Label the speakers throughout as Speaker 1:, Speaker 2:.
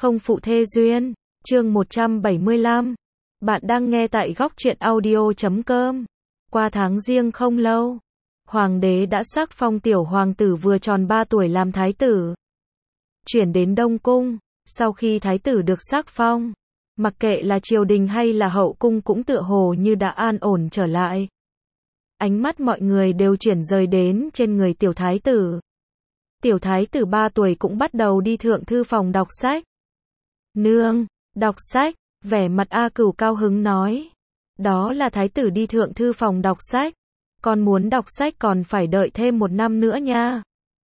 Speaker 1: không phụ thê duyên. Chương 175. Bạn đang nghe tại góc truyện audio.com. Qua tháng giêng không lâu, hoàng đế đã sắc phong tiểu hoàng tử vừa tròn 3 tuổi làm thái tử. Chuyển đến Đông Cung, sau khi thái tử được sắc phong, mặc kệ là triều đình hay là hậu cung cũng tựa hồ như đã an ổn trở lại. Ánh mắt mọi người đều chuyển rời đến trên người tiểu thái tử. Tiểu thái tử 3 tuổi cũng bắt đầu đi thượng thư phòng đọc sách. Nương, đọc sách, vẻ mặt A Cửu cao hứng nói. Đó là thái tử đi thượng thư phòng đọc sách. Con muốn đọc sách còn phải đợi thêm 1 năm nữa nha.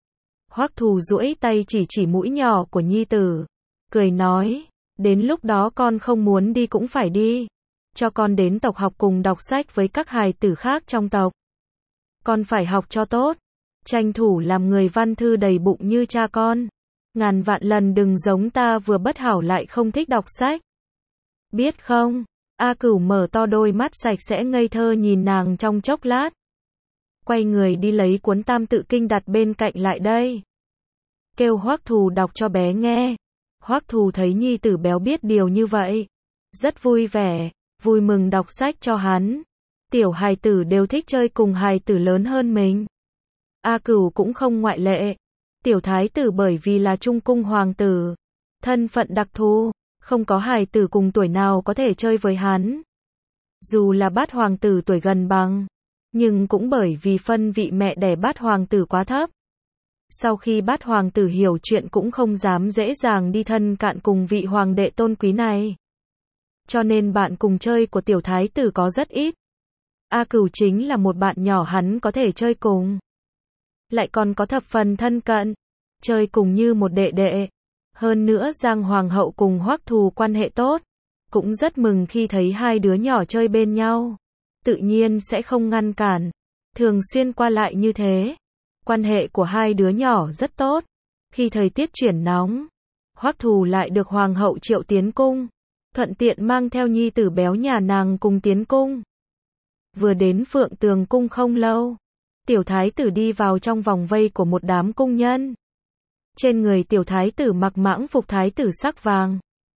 Speaker 1: Hoắc Thù duỗi tay chỉ mũi nhỏ của nhi tử, cười nói, đến lúc đó con không muốn đi cũng phải đi. Cho con đến tộc học cùng đọc sách với các hài tử khác trong tộc. Con phải học cho tốt, tranh thủ làm người văn thư đầy bụng như cha con. Ngàn vạn lần đừng giống ta vừa bất hảo lại không thích đọc sách. Biết không? A Cửu mở to đôi mắt sạch sẽ ngây thơ nhìn nàng trong chốc lát. Quay người đi lấy cuốn Tam Tự Kinh đặt bên cạnh lại đây. Kêu Hoắc Thù đọc cho bé nghe. Hoắc Thù thấy nhi tử béo biết điều như vậy, rất vui vẻ, vui mừng đọc sách cho hắn. Tiểu hài tử đều thích chơi cùng hài tử lớn hơn mình. A Cửu cũng không ngoại lệ. Tiểu thái tử bởi vì là trung cung hoàng tử, thân phận đặc thù, không có hài tử cùng tuổi nào có thể chơi với hắn. Dù là Bát hoàng tử tuổi gần bằng, nhưng cũng bởi vì phân vị mẹ đẻ Bát hoàng tử quá thấp. Sau khi Bát hoàng tử hiểu chuyện cũng không dám dễ dàng đi thân cạn cùng vị hoàng đệ tôn quý này. Cho nên bạn cùng chơi của tiểu thái tử có rất ít. A Cửu chính là một bạn nhỏ hắn có thể chơi cùng. Lại còn có thập phần thân cận, chơi cùng như một đệ đệ. Hơn nữa Giang Hoàng hậu cùng Hoắc Thù quan hệ tốt, cũng rất mừng khi thấy hai đứa nhỏ chơi bên nhau. Tự nhiên sẽ không ngăn cản, thường xuyên qua lại như thế. Quan hệ của hai đứa nhỏ rất tốt. Khi thời tiết chuyển nóng, Hoắc Thù lại được Hoàng hậu triệu tiến cung, thuận tiện mang theo nhi tử béo nhà nàng cùng tiến cung. Vừa đến Phượng Tường cung không lâu, tiểu thái tử đi vào trong vòng vây của một đám cung nhân. Trên người tiểu thái tử mặc mãng phục thái tử sắc vàng.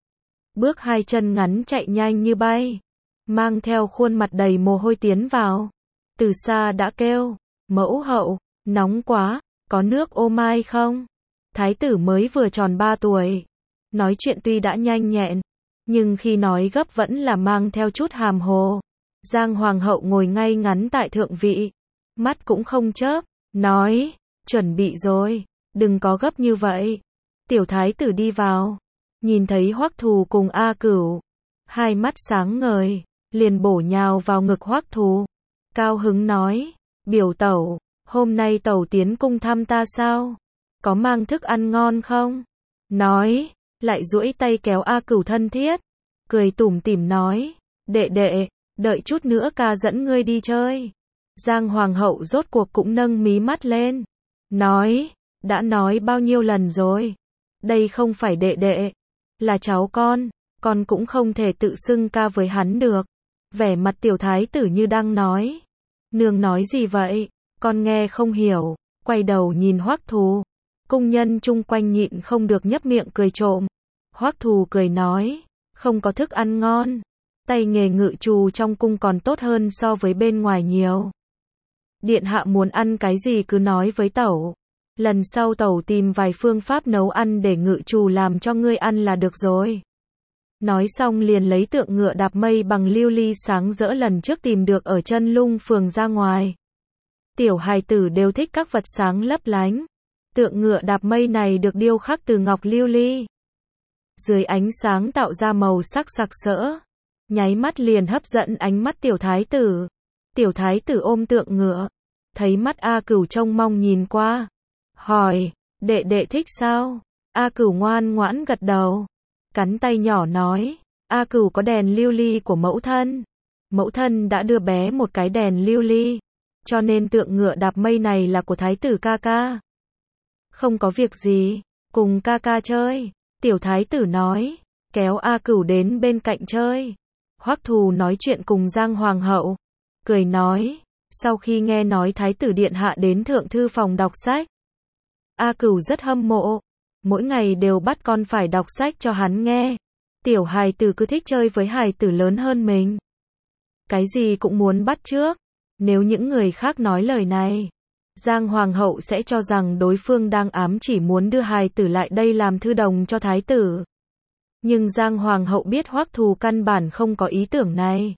Speaker 1: Bước 2 chân ngắn chạy nhanh như bay, mang theo khuôn mặt đầy mồ hôi tiến vào. Từ xa đã kêu, mẫu hậu, nóng quá, có nước ô mai không? Thái tử mới vừa tròn 3 tuổi. Nói chuyện tuy đã nhanh nhẹn, nhưng khi nói gấp vẫn là mang theo chút hàm hồ. Giang Hoàng hậu ngồi ngay ngắn tại thượng vị, mắt cũng không chớp, nói, chuẩn bị rồi, đừng có gấp như vậy. Tiểu thái tử đi vào, nhìn thấy Hoắc Thù cùng A Cửu, hai mắt sáng ngời, liền bổ nhào vào ngực Hoắc Thù, cao hứng nói, biểu tẩu, hôm nay tẩu tiến cung thăm ta sao? Có mang thức ăn ngon không? Nói, lại duỗi tay kéo A Cửu thân thiết, cười tủm tỉm nói, đệ đệ, đợi chút nữa ca dẫn ngươi đi chơi. Giang Hoàng hậu rốt cuộc cũng nâng mí mắt lên, nói, đã nói bao nhiêu lần rồi, đây không phải đệ đệ, là cháu con cũng không thể tự xưng ca với hắn được. Vẻ mặt tiểu thái tử như đang nói, nương nói gì vậy, con nghe không hiểu, quay đầu nhìn Hoắc Thù. Cung nhân chung quanh nhịn không được nhấp miệng cười trộm. Hoắc Thù cười nói, không có thức ăn ngon, tay nghề ngự trù trong cung còn tốt hơn so với bên ngoài nhiều. Điện hạ muốn ăn cái gì cứ nói với tẩu, lần sau tẩu tìm vài phương pháp nấu ăn để ngự trù làm cho ngươi ăn là được rồi. Nói xong liền lấy tượng ngựa đạp mây bằng lưu ly sáng rỡ lần trước tìm được ở Chân Lung phường ra ngoài. Tiểu hài tử đều thích các vật sáng lấp lánh. Tượng ngựa đạp mây này được điêu khắc từ ngọc lưu ly, dưới ánh sáng tạo ra màu sắc sặc sỡ, nháy mắt liền hấp dẫn ánh mắt tiểu thái tử. Tiểu thái tử ôm tượng ngựa, thấy mắt A Cửu trông mong nhìn qua, hỏi, đệ đệ thích sao? A Cửu ngoan ngoãn gật đầu, cắn tay nhỏ nói, A Cửu có đèn lưu ly của mẫu thân. Mẫu thân đã đưa bé một cái đèn lưu ly, cho nên tượng ngựa đạp mây này là của thái tử ca ca. Không có việc gì, cùng ca ca chơi, tiểu thái tử nói, kéo A Cửu đến bên cạnh chơi. Hoắc Thù nói chuyện cùng Giang Hoàng hậu, cười nói, sau khi nghe nói thái tử điện hạ đến thượng thư phòng đọc sách, A Cửu rất hâm mộ, mỗi ngày đều bắt con phải đọc sách cho hắn nghe. Tiểu hài tử cứ thích chơi với hài tử lớn hơn mình. Cái gì cũng muốn bắt chước. Nếu những người khác nói lời này, Giang Hoàng hậu sẽ cho rằng đối phương đang ám chỉ muốn đưa hài tử lại đây làm thư đồng cho thái tử. Nhưng Giang Hoàng hậu biết Hoắc Thù căn bản không có ý tưởng này.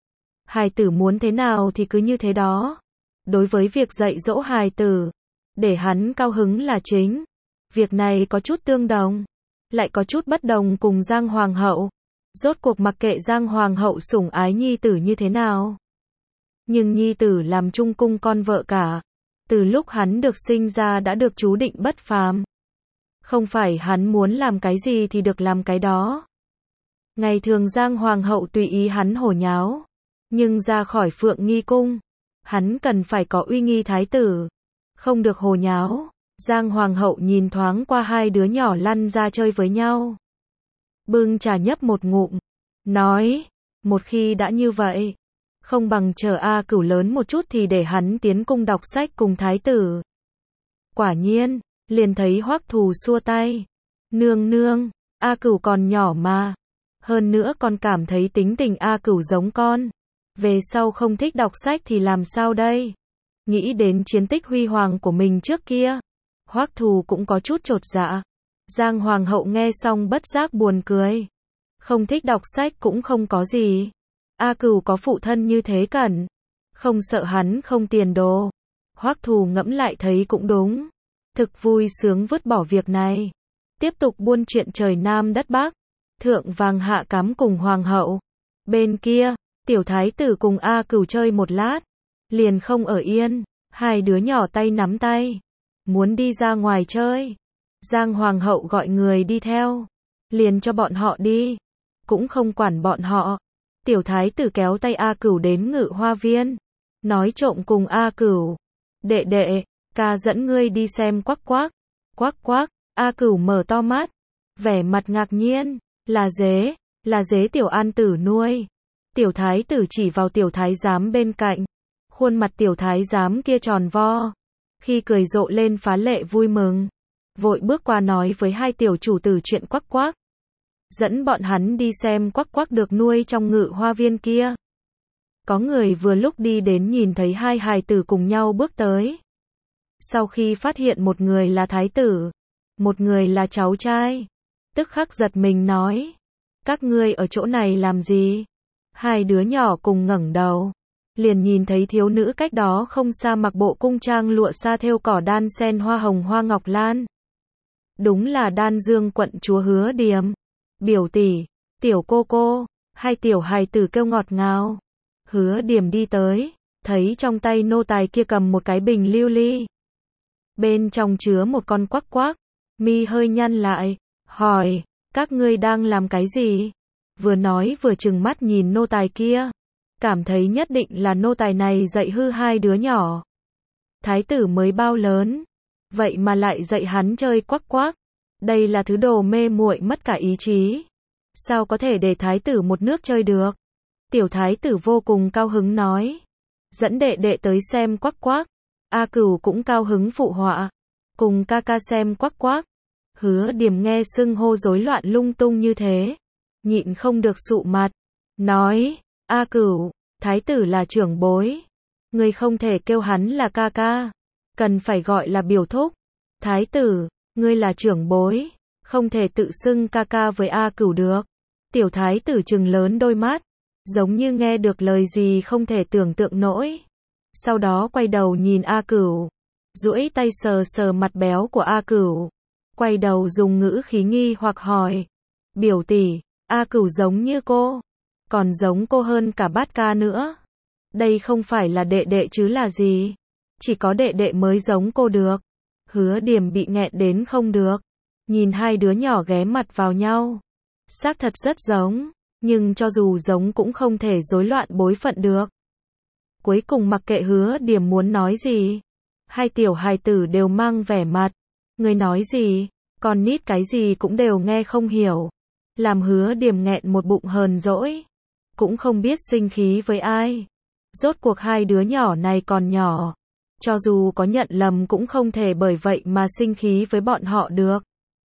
Speaker 1: Hài tử muốn thế nào thì cứ như thế đó. Đối với việc dạy dỗ hài tử, để hắn cao hứng là chính. Việc này có chút tương đồng, lại có chút bất đồng cùng Giang Hoàng hậu. Rốt cuộc mặc kệ Giang Hoàng hậu sủng ái nhi tử như thế nào. Nhưng nhi tử làm trung cung con vợ cả. Từ lúc hắn được sinh ra đã được chú định bất phàm. Không phải hắn muốn làm cái gì thì được làm cái đó. Ngày thường Giang Hoàng hậu tùy ý hắn hồ nháo. Nhưng ra khỏi Phượng Nghi cung, hắn cần phải có uy nghi thái tử. Không được hồ nháo. Giang Hoàng hậu nhìn thoáng qua hai đứa nhỏ lăn ra chơi với nhau. Bưng trà nhấp một ngụm. Nói, một khi đã như vậy, không bằng chờ A Cửu lớn một chút thì để hắn tiến cung đọc sách cùng thái tử. Quả nhiên, liền thấy Hoắc Thù xua tay. Nương nương, A Cửu còn nhỏ mà. Hơn nữa còn cảm thấy tính tình A Cửu giống con. Về sau không thích đọc sách thì làm sao đây? Nghĩ đến chiến tích huy hoàng của mình trước kia, Hoắc Thù cũng có chút chột dạ. Giang Hoàng hậu nghe xong bất giác buồn cười. Không thích đọc sách cũng không có gì. A Cửu có phụ thân như thế cẩn, không sợ hắn không tiền đồ. Hoắc Thù ngẫm lại thấy cũng đúng. Thực vui sướng vứt bỏ việc này. Tiếp tục buôn chuyện trời Nam đất Bắc. Thượng vàng hạ cám cùng Hoàng hậu. Bên kia, tiểu thái tử cùng A Cửu chơi một lát. Liền không ở yên. Hai đứa nhỏ tay nắm tay. Muốn đi ra ngoài chơi. Giang Hoàng hậu gọi người đi theo. Liền cho bọn họ đi. Cũng không quản bọn họ. Tiểu thái tử kéo tay A Cửu đến Ngự Hoa Viên. Nói trộm cùng A Cửu. Đệ đệ, ca dẫn ngươi đi xem Quắc Quắc. Quắc Quắc, A Cửu mở to mắt. Vẻ mặt ngạc nhiên. Là dế tiểu an tử nuôi. Tiểu thái tử chỉ vào tiểu thái giám bên cạnh. Khuôn mặt tiểu thái giám kia tròn vo. Khi cười rộ lên phá lệ vui mừng. Vội bước qua nói với hai tiểu chủ tử chuyện Quắc Quắc. Dẫn bọn hắn đi xem Quắc Quắc được nuôi trong Ngự Hoa Viên kia. Có người vừa lúc đi đến nhìn thấy hai hài tử cùng nhau bước tới. Sau khi phát hiện một người là thái tử, một người là cháu trai, tức khắc giật mình nói. Các ngươi ở chỗ này làm gì? Hai đứa nhỏ cùng ngẩng đầu. Liền nhìn thấy thiếu nữ cách đó không xa mặc bộ cung trang lụa sa thêu cỏ đan sen hoa hồng hoa ngọc lan. Đúng là Đan Dương quận chúa Hứa Điềm. Biểu tỷ, tiểu cô, hai tiểu hài tử kêu ngọt ngào. Hứa Điềm đi tới, thấy trong tay nô tài kia cầm một cái bình lưu ly. Bên trong chứa một con Quắc Quắc, mi hơi nhăn lại, hỏi, các ngươi đang làm cái gì? Vừa nói vừa trừng mắt nhìn nô tài kia, cảm thấy nhất định là nô tài này dạy hư hai đứa nhỏ. Thái tử mới bao lớn, vậy mà lại dạy hắn chơi Quắc Quắc. Đây là thứ đồ mê muội mất cả ý chí. Sao có thể để thái tử một nước chơi được? Tiểu thái tử vô cùng cao hứng nói. Dẫn đệ đệ tới xem Quắc Quắc. A Cửu cũng cao hứng phụ họa. Cùng ca ca xem Quắc Quắc. Hứa Điềm nghe xưng hô rối loạn lung tung như thế. Nhịn không được sụ mặt. Nói, A Cửu, thái tử là trưởng bối. Người không thể kêu hắn là ca ca. Cần phải gọi là biểu thúc. Thái tử, ngươi là trưởng bối. Không thể tự xưng ca ca với A Cửu được. Tiểu thái tử trừng lớn đôi mắt. Giống như nghe được lời gì không thể tưởng tượng nổi. Sau đó quay đầu nhìn A Cửu. Duỗi tay sờ sờ mặt béo của A Cửu. Quay đầu dùng ngữ khí nghi hoặc hỏi. Biểu tỷ, A Cửu giống như cô. Còn giống cô hơn cả Bát ca nữa. Đây không phải là đệ đệ chứ là gì. Chỉ có đệ đệ mới giống cô được. Hứa Điềm bị nghẹn đến không được. Nhìn hai đứa nhỏ ghé mặt vào nhau. Xác thật rất giống. Nhưng cho dù giống cũng không thể rối loạn bối phận được. Cuối cùng mặc kệ Hứa Điềm muốn nói gì. Hai tiểu hài tử đều mang vẻ mặt. Người nói gì, con nít cái gì cũng đều nghe không hiểu. Làm Hứa Điềm nghẹn một bụng hờn dỗi. Cũng không biết sinh khí với ai. Rốt cuộc hai đứa nhỏ này còn nhỏ. Cho dù có nhận lầm cũng không thể bởi vậy mà sinh khí với bọn họ được.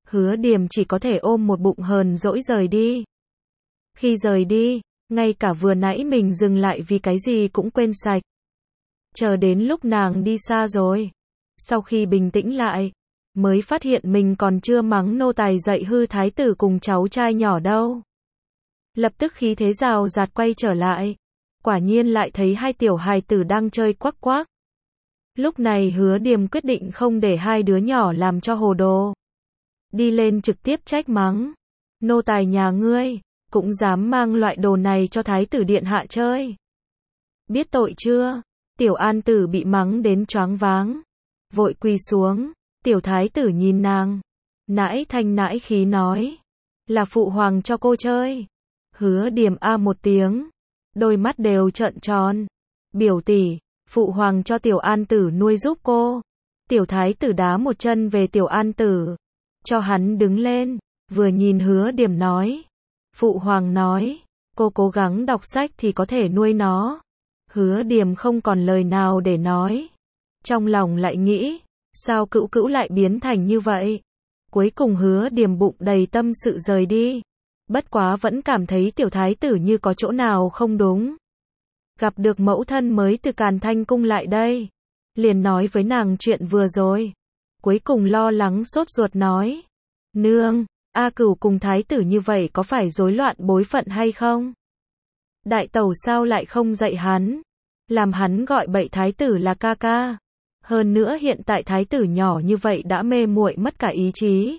Speaker 1: Hứa Điềm chỉ có thể ôm một bụng hờn dỗi rời đi. Khi rời đi, ngay cả vừa nãy mình dừng lại vì cái gì cũng quên sạch. Chờ đến lúc nàng đi xa rồi, sau khi bình tĩnh lại, mới phát hiện mình còn chưa mắng nô tài dạy hư thái tử cùng cháu trai nhỏ đâu. Lập tức khí thế rào rạt quay trở lại, quả nhiên lại thấy hai tiểu hài tử đang chơi quắc quác. Lúc này Hứa Điềm quyết định không để hai đứa nhỏ làm cho hồ đồ. Đi lên trực tiếp trách mắng. Nô tài nhà ngươi, cũng dám mang loại đồ này cho thái tử điện hạ chơi. Biết tội chưa? Tiểu An Tử bị mắng đến choáng váng. Vội quỳ xuống, tiểu thái tử nhìn nàng. Nãi thanh nãi khí nói. Là phụ hoàng cho cô chơi. Hứa Điềm a một tiếng. Đôi mắt đều trợn tròn. Biểu tỷ, phụ hoàng cho tiểu An Tử nuôi giúp cô. Tiểu thái tử đá một chân về tiểu An Tử. Cho hắn đứng lên, vừa nhìn Hứa Điềm nói. Phụ hoàng nói, cô cố gắng đọc sách thì có thể nuôi nó. Hứa Điềm không còn lời nào để nói. Trong lòng lại nghĩ, sao Cữu Cữu lại biến thành như vậy? Cuối cùng Hứa Điềm bụng đầy tâm sự rời đi. Bất quá vẫn cảm thấy tiểu thái tử như có chỗ nào không đúng. Gặp được mẫu thân mới từ Càn Thanh cung lại đây, liền nói với nàng chuyện vừa rồi. Cuối cùng lo lắng sốt ruột nói. Nương, A Cửu cùng thái tử như vậy có phải rối loạn bối phận hay không? Đại tẩu sao lại không dạy hắn? Làm hắn gọi bậy thái tử là ca ca. Hơn nữa hiện tại thái tử nhỏ như vậy đã mê muội mất cả ý chí.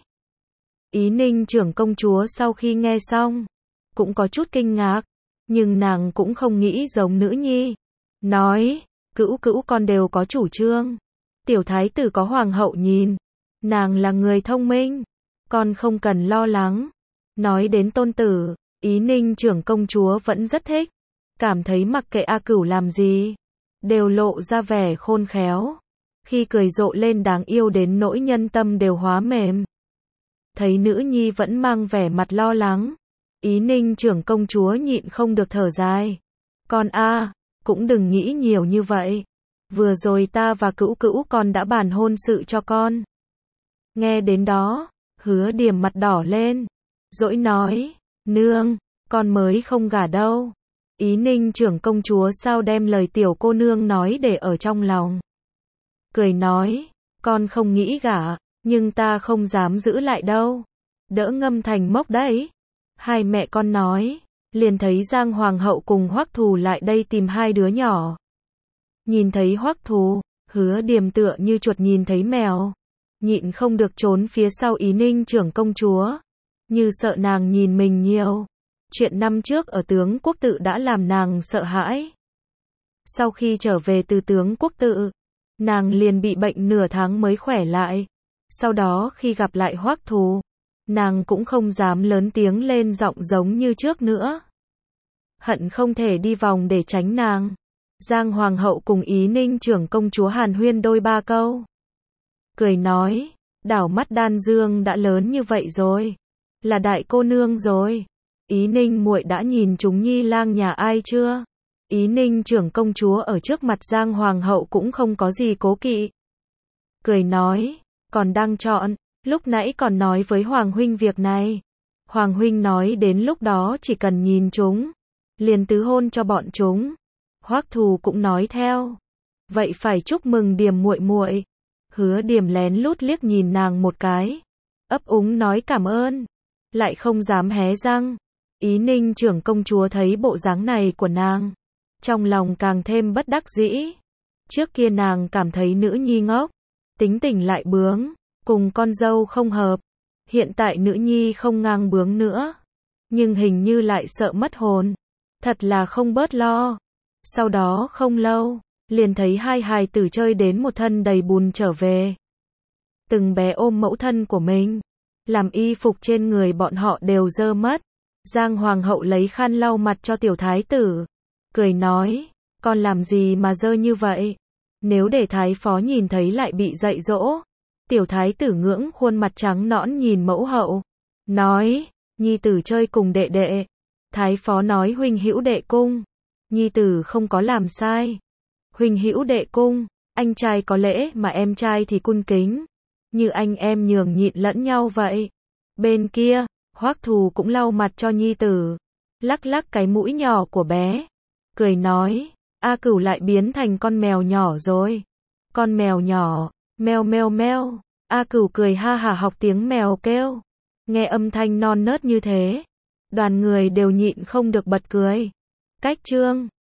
Speaker 1: Ý Ninh trưởng công chúa sau khi nghe xong, cũng có chút kinh ngạc, nhưng nàng cũng không nghĩ giống nữ nhi. Nói, Cữu Cữu con đều có chủ trương. Tiểu thái tử có hoàng hậu nhìn. Nàng là người thông minh. Con không cần lo lắng. Nói đến tôn tử, Ý Ninh trưởng công chúa vẫn rất thích. Cảm thấy mặc kệ A Cửu làm gì, đều lộ ra vẻ khôn khéo. Khi cười rộ lên đáng yêu đến nỗi nhân tâm đều hóa mềm. Thấy nữ nhi vẫn mang vẻ mặt lo lắng, Ý Ninh trưởng công chúa nhịn không được thở dài. Con a, cũng đừng nghĩ nhiều như vậy. Vừa rồi ta và Cữu Cữu con đã bàn hôn sự cho con. Nghe đến đó, Hứa Điềm mặt đỏ lên, dỗi nói, nương, con mới không gả đâu. Ý Ninh trưởng công chúa sao đem lời tiểu cô nương nói để ở trong lòng. Cười nói, con không nghĩ gả, nhưng ta không dám giữ lại đâu. Đỡ ngâm thành mốc đấy. Hai mẹ con nói, liền thấy Giang Hoàng hậu cùng Hoắc Thù lại đây tìm hai đứa nhỏ. Nhìn thấy Hoắc Thù, Hứa Điềm tựa như chuột nhìn thấy mèo. Nhịn không được trốn phía sau Ý Ninh trưởng công chúa. Như sợ nàng nhìn mình nhiều. Chuyện năm trước ở tướng quốc tự đã làm nàng sợ hãi. Sau khi trở về từ tướng quốc tự, nàng liền bị bệnh nửa tháng mới khỏe lại. Sau đó khi gặp lại Hoắc Thù, nàng cũng không dám lớn tiếng lên giọng giống như trước nữa. Hận không thể đi vòng để tránh nàng. Giang Hoàng hậu cùng Ý Ninh trưởng công chúa hàn huyên đôi ba câu. Cười nói, đảo mắt Đan Dương đã lớn như vậy rồi. Là đại cô nương rồi. Ý Ninh muội đã nhìn chúng nhi lang nhà ai chưa? Ý Ninh trưởng công chúa ở trước mặt Giang Hoàng hậu cũng không có gì cố kỵ. Cười nói, còn đang chọn, lúc nãy còn nói với Hoàng huynh việc này. Hoàng huynh nói đến lúc đó chỉ cần nhìn chúng, liền tứ hôn cho bọn chúng. Hoắc Thù cũng nói theo. Vậy phải chúc mừng Điềm muội muội. Hứa Điềm lén lút liếc nhìn nàng một cái, ấp úng nói cảm ơn, lại không dám hé răng. Ý Ninh trưởng công chúa thấy bộ dáng này của nàng, trong lòng càng thêm bất đắc dĩ. Trước kia nàng cảm thấy nữ nhi ngốc, tính tình lại bướng, cùng con dâu không hợp. Hiện tại nữ nhi không ngang bướng nữa, nhưng hình như lại sợ mất hồn. Thật là không bớt lo. Sau đó không lâu, liền thấy hai hài tử chơi đến một thân đầy bùn trở về. Từng bé ôm mẫu thân của mình, làm y phục trên người bọn họ đều dơ mất. Giang Hoàng hậu lấy khăn lau mặt cho tiểu thái tử, cười nói, con làm gì mà dơ như vậy? Nếu để thái phó nhìn thấy lại bị dạy dỗ. Tiểu thái tử ngưỡng khuôn mặt trắng nõn nhìn mẫu hậu, nói, nhi tử chơi cùng đệ đệ. Thái phó nói huynh hữu đệ cung, nhi tử không có làm sai. Huynh hữu đệ cung, anh trai có lễ mà em trai thì cung kính. Như anh em nhường nhịn lẫn nhau vậy. Bên kia, Hoắc Thù cũng lau mặt cho nhi tử, lắc lắc cái mũi nhỏ của bé, cười nói, A Cửu lại biến thành con mèo nhỏ rồi. Con mèo nhỏ, meo meo meo. A Cửu cười ha hả học tiếng mèo kêu. Nghe âm thanh non nớt như thế, đoàn người đều nhịn không được bật cười. Cách chương